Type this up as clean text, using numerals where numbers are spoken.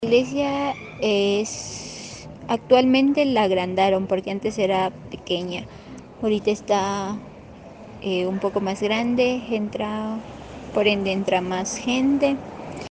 La iglesia es actualmente la agrandaron porque antes era pequeña. Ahorita está un poco más grande, entra, por ende entra más gente.